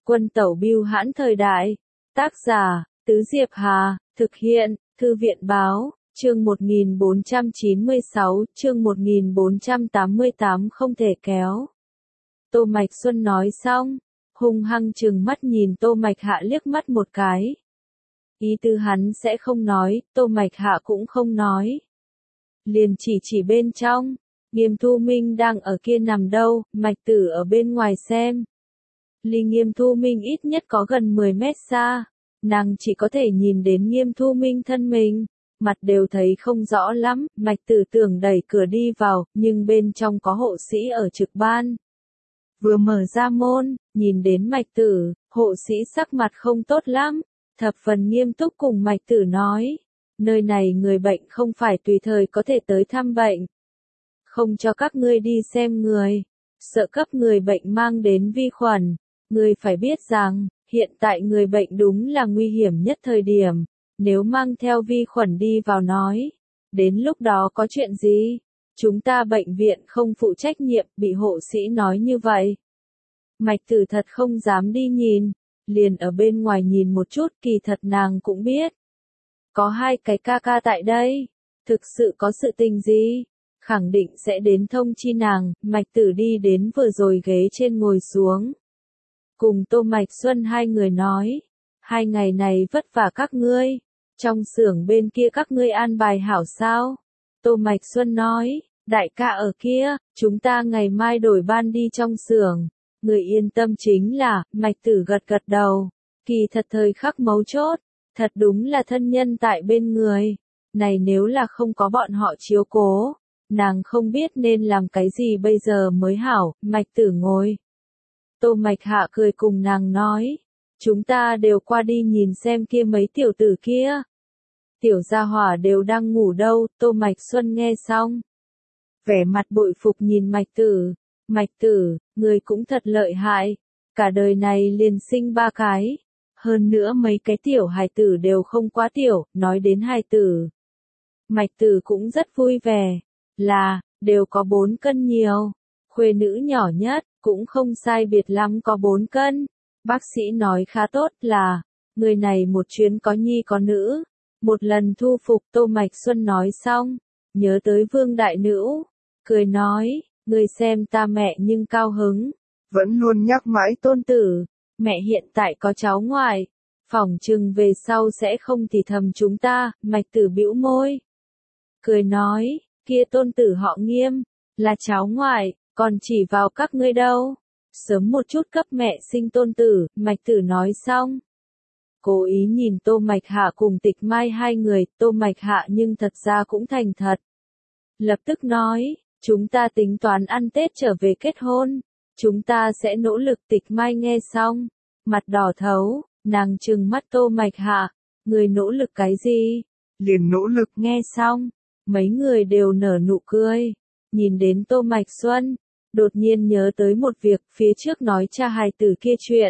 Quân tẩu bưu hãn thời đại. Tác giả, Tứ Diệp Hà, thực hiện, Thư viện báo, chương 1496, chương 1488 không thể kéo. Tô Mạch Xuân nói xong, hung hăng trừng mắt nhìn Tô Mạch Hạ liếc mắt một cái. Ý tư hắn sẽ không nói, Tô Mạch Hạ cũng không nói. Liền chỉ bên trong, Nghiêm Thu Minh đang ở kia nằm đâu, Mạch Tử ở bên ngoài xem. Ly Nghiêm Thu Minh ít nhất có gần 10 mét xa, nàng chỉ có thể nhìn đến Nghiêm Thu Minh thân mình, mặt đều thấy không rõ lắm, Mạch Tử tưởng đẩy cửa đi vào, nhưng bên trong có hộ sĩ ở trực ban. Vừa mở ra môn, nhìn đến Mạch Tử, hộ sĩ sắc mặt không tốt lắm, thập phần nghiêm túc cùng Mạch Tử nói, nơi này người bệnh không phải tùy thời có thể tới thăm bệnh. Không cho các ngươi đi xem người, sợ cấp người bệnh mang đến vi khuẩn. Ngươi phải biết rằng, hiện tại người bệnh đúng là nguy hiểm nhất thời điểm, nếu mang theo vi khuẩn đi vào nói, đến lúc đó có chuyện gì? Chúng ta bệnh viện không phụ trách nhiệm, bị hộ sĩ nói như vậy. Mạch Tử thật không dám đi nhìn, liền ở bên ngoài nhìn một chút, kỳ thật nàng cũng biết. Có hai cái ca ca tại đây, thực sự có sự tình gì? Khẳng định sẽ đến thông chi nàng, Mạch Tử đi đến vừa rồi ghế trên ngồi xuống. Cùng Tô Mạch Xuân hai người nói, 2 ngày này vất vả các ngươi, trong xưởng bên kia các ngươi an bài hảo sao? Tô Mạch Xuân nói, đại ca ở kia, chúng ta ngày mai đổi ban đi trong xưởng, người yên tâm chính là, Mạch Tử gật đầu, kỳ thật thời khắc mấu chốt, thật đúng là thân nhân tại bên người, này nếu là không có bọn họ chiếu cố, nàng không biết nên làm cái gì bây giờ mới hảo, Mạch Tử ngồi. Tô Mạch Hạ cười cùng nàng nói, chúng ta đều qua đi nhìn xem kia mấy tiểu tử kia. Tiểu gia hỏa đều đang ngủ đâu, Tô Mạch Xuân nghe xong. Vẻ mặt bội phục nhìn Mạch Tử, người cũng thật lợi hại, cả đời này liền sinh 3 cái. Hơn nữa mấy cái tiểu hài tử đều không quá tiểu, nói đến hài tử. Mạch Tử cũng rất vui vẻ, là, đều có 4 cân nhiều. Khuê nữ nhỏ nhất, cũng không sai biệt lắm có 4 cân. Bác sĩ nói khá tốt là, người này một chuyến có nhi có nữ. Một lần thu phục Tô Mạch Xuân nói xong, nhớ tới Vương Đại Nữu, cười nói, người xem ta mẹ nhưng cao hứng. Vẫn luôn nhắc mãi tôn tử, mẹ hiện tại có cháu ngoại. Phỏng chừng về sau sẽ không thì thầm chúng ta, Mạch Tử bĩu môi. Cười nói, kia tôn tử họ Nghiêm, là cháu ngoại. Còn chỉ vào các ngươi đâu. Sớm một chút cấp mẹ sinh tôn tử, Mạch Tử nói xong. Cố ý nhìn Tô Mạch Hạ cùng Tịch Mai hai người, Tô Mạch Hạ nhưng thật ra cũng thành thật. Lập tức nói, chúng ta tính toán ăn Tết trở về kết hôn. Chúng ta sẽ nỗ lực. Tịch Mai nghe xong, mặt đỏ thấu, nàng trừng mắt Tô Mạch Hạ. Người nỗ lực cái gì? Liền nỗ lực. Nghe xong, mấy người đều nở nụ cười. Nhìn đến Tô Mạch Xuân, đột nhiên nhớ tới một việc, phía trước nói cha hài tử kia chuyện.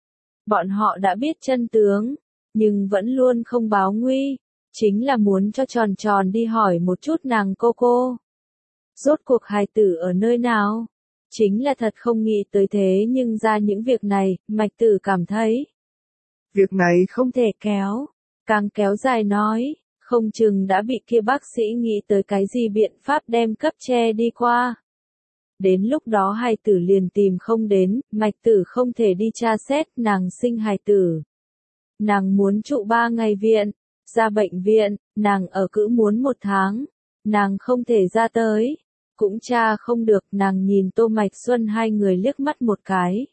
Bọn họ đã biết chân tướng, nhưng vẫn luôn không báo nguy, chính là muốn cho tròn tròn đi hỏi một chút nàng cô. Rốt cuộc hài tử ở nơi nào? Chính là thật không nghĩ tới thế nhưng ra những việc này, Mạch Tử cảm thấy. Việc này không thể kéo, càng kéo dài nói, không chừng đã bị kia bác sĩ nghĩ tới cái gì biện pháp đem cấp che đi qua. Đến lúc đó hài tử liền tìm không đến, Mạch Tử không thể đi tra xét nàng sinh hài tử. Nàng muốn trụ 3 ngày viện, ra bệnh viện, nàng ở cữ muốn 1 tháng, nàng không thể ra tới, cũng tra không được. Nàng nhìn Tô Mạch Xuân hai người liếc mắt một cái.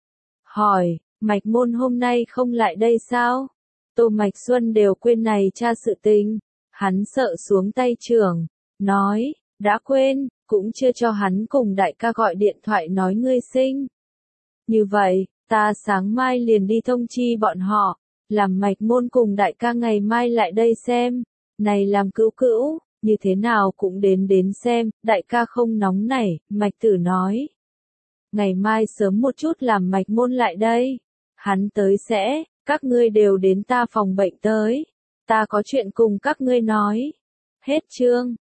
Hỏi, Mạch Môn hôm nay không lại đây sao? Tô Mạch Xuân đều quên này tra sự tình, hắn sợ xuống tay trưởng, nói, đã quên. Cũng chưa cho hắn cùng đại ca gọi điện thoại nói ngươi sinh. Như vậy, ta sáng mai liền đi thông chi bọn họ, làm Mạch Môn cùng đại ca ngày mai lại đây xem. Này làm cữu, như thế nào cũng đến xem, đại ca không nóng nảy, Mạch Tử nói. Ngày mai sớm một chút làm Mạch Môn lại đây. Hắn tới sẽ, các ngươi đều đến ta phòng bệnh tới. Ta có chuyện cùng các ngươi nói. Hết chương.